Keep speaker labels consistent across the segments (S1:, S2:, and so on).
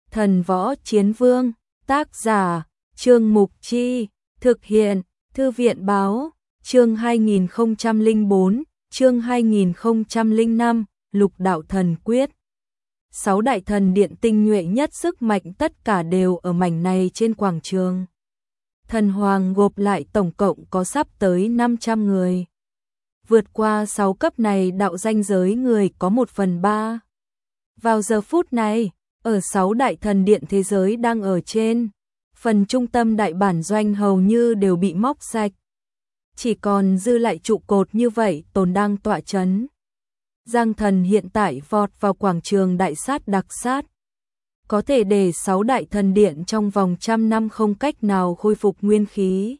S1: Thần võ chiến vương, tác giả, Trương Mục Chi, thực hiện, Thư viện báo, chương 2004, chương 2005, Lục đạo thần quyết. 6 đại thần điện tinh nhuệ nhất sức mạnh tất cả đều ở mảnh này trên quảng trường. Thần hoàng gộp lại tổng cộng có sắp tới 500 người. Vượt qua 6 cấp này đạo danh giới người có 1/3. Vào giờ phút này, ở 6 đại thần điện thế giới đang ở trên, phần trung tâm đại bản doanh hầu như đều bị móc sạch. Chỉ còn dư lại trụ cột như vậy tồn đang tọa chấn. Giang Thần hiện tại vọt vào quảng trường đại sát đặc sát. Có thể để 6 đại thần điện trong vòng 100 năm không cách nào khôi phục nguyên khí.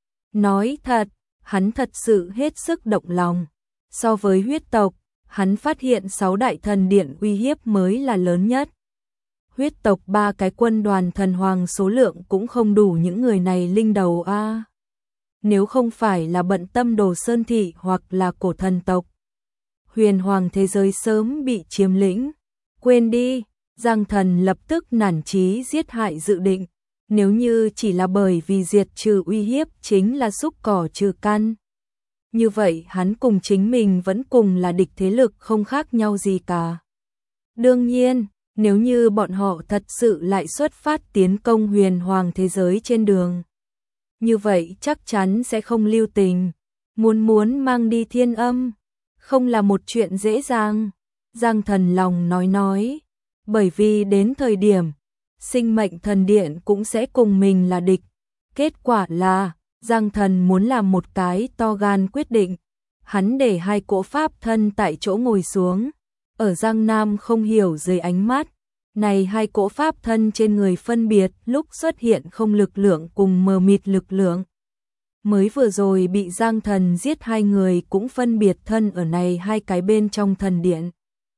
S1: Nói thật, hắn thật sự hết sức động lòng. So với huyết tộc, hắn phát hiện 6 đại thần điện uy hiếp mới là lớn nhất. Huyết tộc 3 cái quân đoàn thần hoàng số lượng cũng không đủ những người này linh đầu a. Nếu không phải là bận tâm Đồ Sơn thị hoặc là cổ thần tộc, huyền hoàng thế giới sớm bị chiếm lĩnh. Quên đi, Giang Thần lập tức nản chí giết hại dự định. Nếu như chỉ là bởi vì diệt trừ uy hiếp chính là xúc cỏ trừ căn, như vậy hắn cùng chính mình vẫn cùng là địch thế lực không khác nhau gì cả. Đương nhiên, nếu như bọn họ thật sự lại xuất phát tiến công huyền hoàng thế giới trên đường, như vậy chắc chắn sẽ không lưu tình, muốn mang đi thiên âm, không là một chuyện dễ dàng. Giang Thần lòng nói, bởi vì đến thời điểm, sinh mệnh thần điện cũng sẽ cùng mình là địch. Kết quả là, Giang Thần muốn làm một cái to gan quyết định. Hắn để 2 cỗ pháp thân tại chỗ ngồi xuống. Ở Giang Nam không hiểu dưới ánh mắt. Này 2 cỗ pháp thân trên người phân biệt lúc xuất hiện không lực lượng cùng mờ mịt lực lượng. Mới vừa rồi bị Giang Thần giết 2 người cũng phân biệt thân ở này 2 cái bên trong thần điện.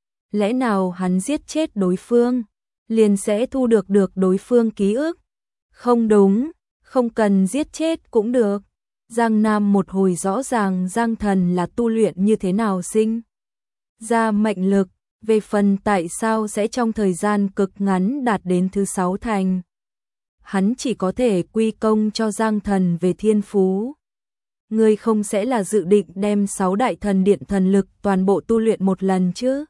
S1: Lẽ nào hắn giết chết đối phương, liền sẽ thu được đối phương ký ức? Không đúng, không cần giết chết cũng được. Giang Nam một hồi rõ ràng Giang Thần là tu luyện như thế nào sinh ra mệnh lực, về phần tại sao sẽ trong thời gian cực ngắn đạt đến thứ 6 thành. Hắn chỉ có thể quy công cho Giang Thần về thiên phú. Ngươi không sẽ là dự định đem 6 đại thần điện thần lực toàn bộ tu luyện một lần chứ?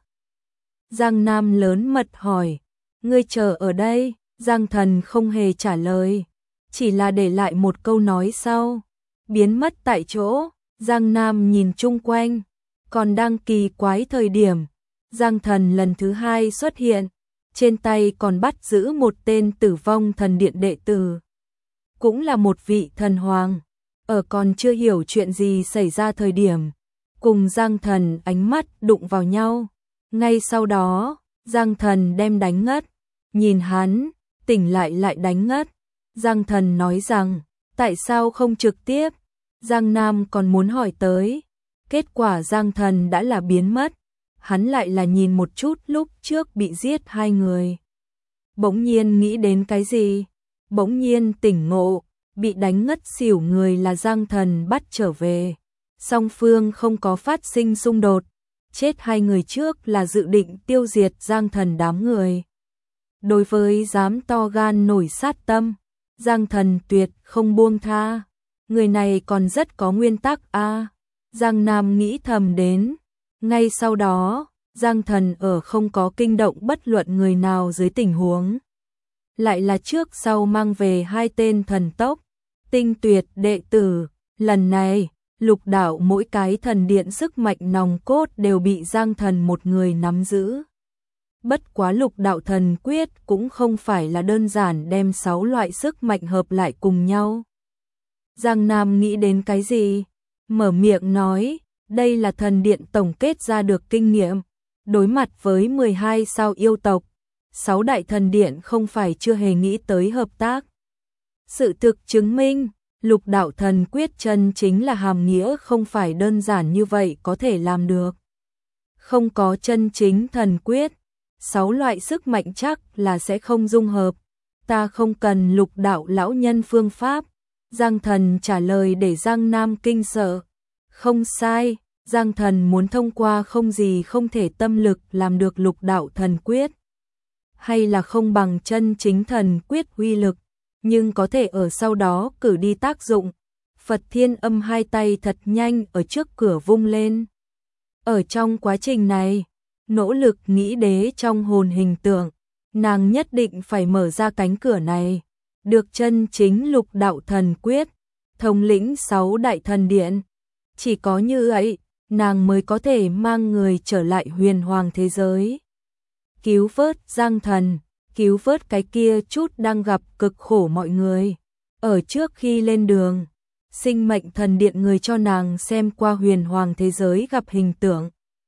S1: Giang Nam lớn mật hỏi. Ngươi chờ ở đây. Giang Thần không hề trả lời, chỉ là để lại một câu nói sau, biến mất tại chỗ. Giang Nam nhìn chung quanh, còn đang kỳ quái thời điểm, Giang Thần lần thứ 2 xuất hiện, trên tay còn bắt giữ một tên tử vong thần điện đệ tử, cũng là một vị thần hoàng. Ở còn chưa hiểu chuyện gì xảy ra thời điểm, cùng Giang Thần ánh mắt đụng vào nhau. Ngay sau đó, Giang Thần đem đánh ngất, nhìn hắn, tỉnh lại đánh ngất. Giang Thần nói rằng, tại sao không trực tiếp? Giang Nam còn muốn hỏi tới. Kết quả Giang Thần đã là biến mất. Hắn lại là nhìn một chút lúc trước bị giết 2 người. Bỗng nhiên nghĩ đến cái gì? Bỗng nhiên tỉnh ngộ, bị đánh ngất xỉu người là Giang Thần bắt trở về. Song phương không có phát sinh xung đột. Chết 2 người trước là dự định tiêu diệt Giang Thần đám người. Đối với dám to gan nổi sát tâm, Giang Thần tuyệt không buông tha. Người này còn rất có nguyên tắc a. Giang Nam nghĩ thầm đến. Ngay sau đó, Giang Thần ở không có kinh động bất luận người nào dưới tình huống. Lại là trước sau mang về 2 tên thần tốc, tinh tuyệt đệ tử. Lần này, lục đạo mỗi cái thần điện sức mạnh nòng cốt đều bị Giang Thần một người nắm giữ. Bất quá lục đạo thần quyết cũng không phải là đơn giản đem 6 loại sức mạnh hợp lại cùng nhau. Giang Nam nghĩ đến cái gì? Mở miệng nói, đây là thần điện tổng kết ra được kinh nghiệm. Đối mặt với 12 sao yêu tộc, 6 đại thần điện không phải chưa hề nghĩ tới hợp tác. Sự thực chứng minh, lục đạo thần quyết chân chính là hàm nghĩa không phải đơn giản như vậy có thể làm được. Không có chân chính thần quyết, 6 loại sức mạnh chắc là sẽ không dung hợp. Ta không cần lục đạo lão nhân phương pháp. Giang Thần trả lời để Giang Nam kinh sợ. Không sai, Giang Thần muốn thông qua không gì không thể tâm lực làm được lục đạo thần quyết. hay là không bằng chân chính thần quyết uy lực, nhưng có thể ở sau đó cử đi tác dụng. Phật Thiên Âm hai tay thật nhanh ở trước cửa vung lên. Ở trong quá trình này, nỗ lực nghĩ đế trong hồn hình tượng, nàng nhất định phải mở ra cánh cửa này, được chân chính lục đạo thần quyết, thống lĩnh 6 đại thần điện. Chỉ có như vậy, nàng mới có thể mang người trở lại huyền hoàng thế giới. Cứu vớt Giang Thần, cứu vớt cái kia chút đang gặp cực khổ mọi người. Ở trước khi lên đường, Sinh Mệnh Thần Điện người cho nàng xem qua huyền hoàng thế giới gặp hình tượng.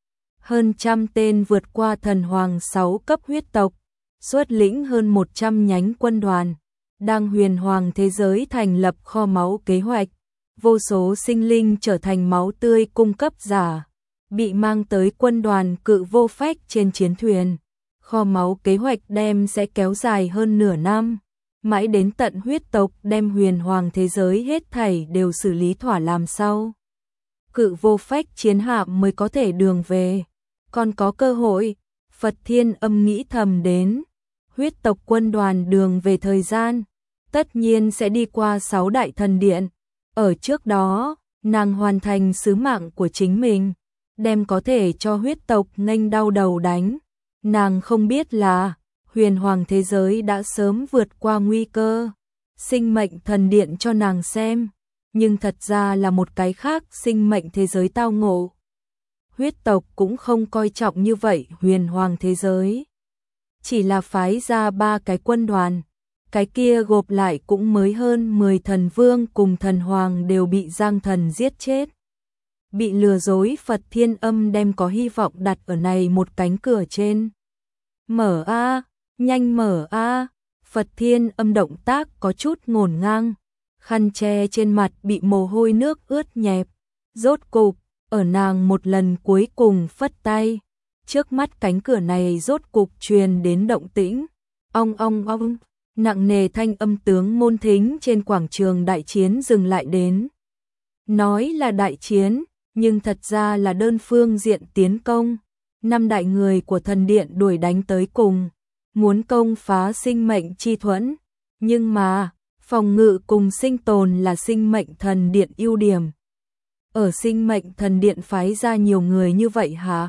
S1: Hơn trăm tên vượt qua thần hoàng 6 cấp huyết tộc, xuất lĩnh hơn 100 nhánh quân đoàn, đang huyền hoàng thế giới thành lập kho máu kế hoạch. Vô số sinh linh trở thành máu tươi cung cấp giả, bị mang tới quân đoàn cự vô phách trên chiến thuyền. Kho máu kế hoạch đem sẽ kéo dài hơn nửa năm, mãi đến tận huyết tộc đem huyền hoàng thế giới hết thảy đều xử lý thỏa làm sau. Cự vô phách chiến hạm mới có thể đường về, còn có cơ hội. Phật Thiên Âm nghĩ thầm đến, huyết tộc quân đoàn đường về thời gian, tất nhiên sẽ đi qua 6 đại thần điện. Ở trước đó, nàng hoàn thành sứ mạng của chính mình, đem có thể cho huyết tộc nghênh đau đầu đánh. Nàng không biết là, huyền hoàng thế giới đã sớm vượt qua nguy cơ. Sinh Mệnh Thần Điện cho nàng xem, nhưng thật ra là một cái khác sinh mệnh thế giới tao ngộ. Huyết tộc cũng không coi trọng như vậy huyền hoàng thế giới. Chỉ là phái ra 3 cái quân đoàn. Cái kia gộp lại cũng mới hơn 10 thần vương cùng thần hoàng đều bị Giang Thần giết chết. Bị lừa dối. Phật Thiên Âm đem có hy vọng đặt ở này một cánh cửa trên. Mở a, nhanh mở a. Phật Thiên Âm động tác có chút ngổn ngang, khăn che trên mặt bị mồ hôi nước ướt nhẹp. Rốt cục, ở nàng một lần cuối cùng phất tay, trước mắt cánh cửa này rốt cục truyền đến động tĩnh. Ong ong ong. Nặng nề thanh âm tướng môn thính trên quảng trường đại chiến dừng lại đến. Nói là đại chiến, nhưng thật ra là đơn phương diện tiến công. 5 đại người của thần điện đuổi đánh tới cùng, muốn công phá sinh mệnh chi thuẫn. Nhưng mà, phòng ngự cùng sinh tồn là sinh mệnh thần điện ưu điểm. Ở sinh mệnh thần điện phái ra nhiều người như vậy hả?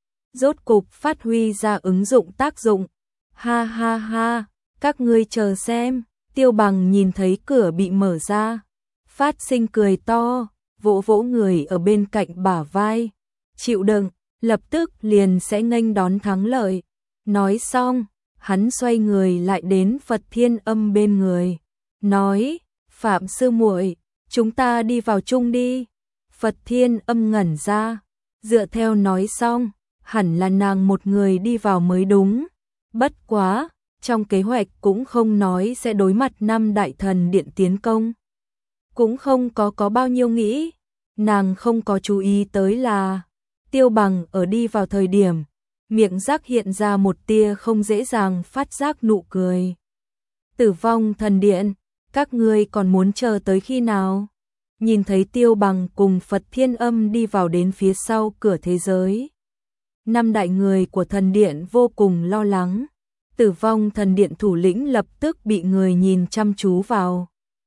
S1: Rốt cục phát huy ra ứng dụng tác dụng. Ha ha ha. Các ngươi chờ xem. Tiêu Bằng nhìn thấy cửa bị mở ra, phát sinh cười to, vỗ vỗ người ở bên cạnh bả vai. Chịu đựng, lập tức liền sẽ nghênh đón thắng lợi. Nói xong, hắn xoay người lại đến Phật Thiên Âm bên người, nói: Phạm sư muội, chúng ta đi vào chung đi. Phật Thiên Âm ngẩn ra, dựa theo nói xong, hẳn là nàng một người đi vào mới đúng. Bất quá, trong kế hoạch cũng không nói sẽ đối mặt 5 đại thần điện tiến công. Cũng không có bao nhiêu nghĩ, nàng không có chú ý tới là Tiêu Bằng ở đi vào thời điểm, miệng rác hiện ra một tia không dễ dàng phát giác nụ cười. Tử vong thần điện, các ngươi còn muốn chờ tới khi nào? Nhìn thấy Tiêu Bằng cùng Phật Thiên Âm đi vào đến phía sau cửa thế giới, 5 đại người của thần điện vô cùng lo lắng. Tử vong thần điện thủ lĩnh lập tức bị người nhìn chăm chú vào.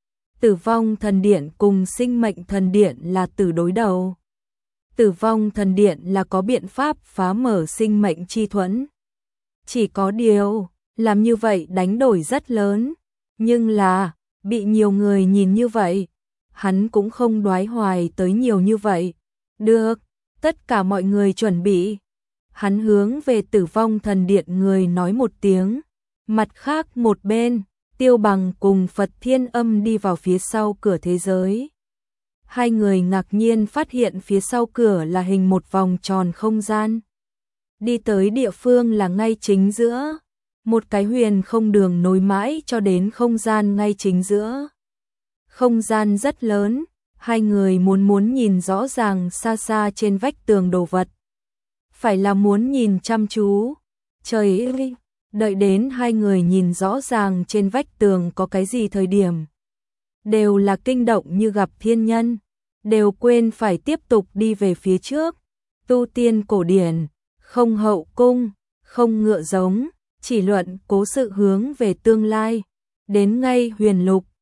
S1: Tử vong thần điện cùng sinh mệnh thần điện là tử đối đầu. Tử vong thần điện là có biện pháp phá mở sinh mệnh chi thuẫn. Chỉ có điều, làm như vậy đánh đổi rất lớn. Nhưng là, bị nhiều người nhìn như vậy, hắn cũng không đoái hoài tới nhiều như vậy. Được, tất cả mọi người chuẩn bị. Hắn hướng về tử vong thần điện người nói một tiếng. Mặt khác một bên, Tiêu Bằng cùng Phật Thiên Âm đi vào phía sau cửa thế giới. Hai người ngạc nhiên phát hiện phía sau cửa là hình một vòng tròn không gian. Đi tới địa phương là ngay chính giữa. Một cái huyền không đường nối mãi cho đến không gian ngay chính giữa. Không gian rất lớn, hai người muốn nhìn rõ ràng xa xa trên vách tường đồ vật. Phải là muốn nhìn chăm chú. Trời ơi, đợi đến hai người nhìn rõ ràng trên vách tường có cái gì thời điểm. Đều là kinh động như gặp thiên nhân, đều quên phải tiếp tục đi về phía trước. Tu tiên cổ điển, không hậu cung, không ngựa giống, chỉ luận cố sự hướng về tương lai. Đến ngay huyền lục,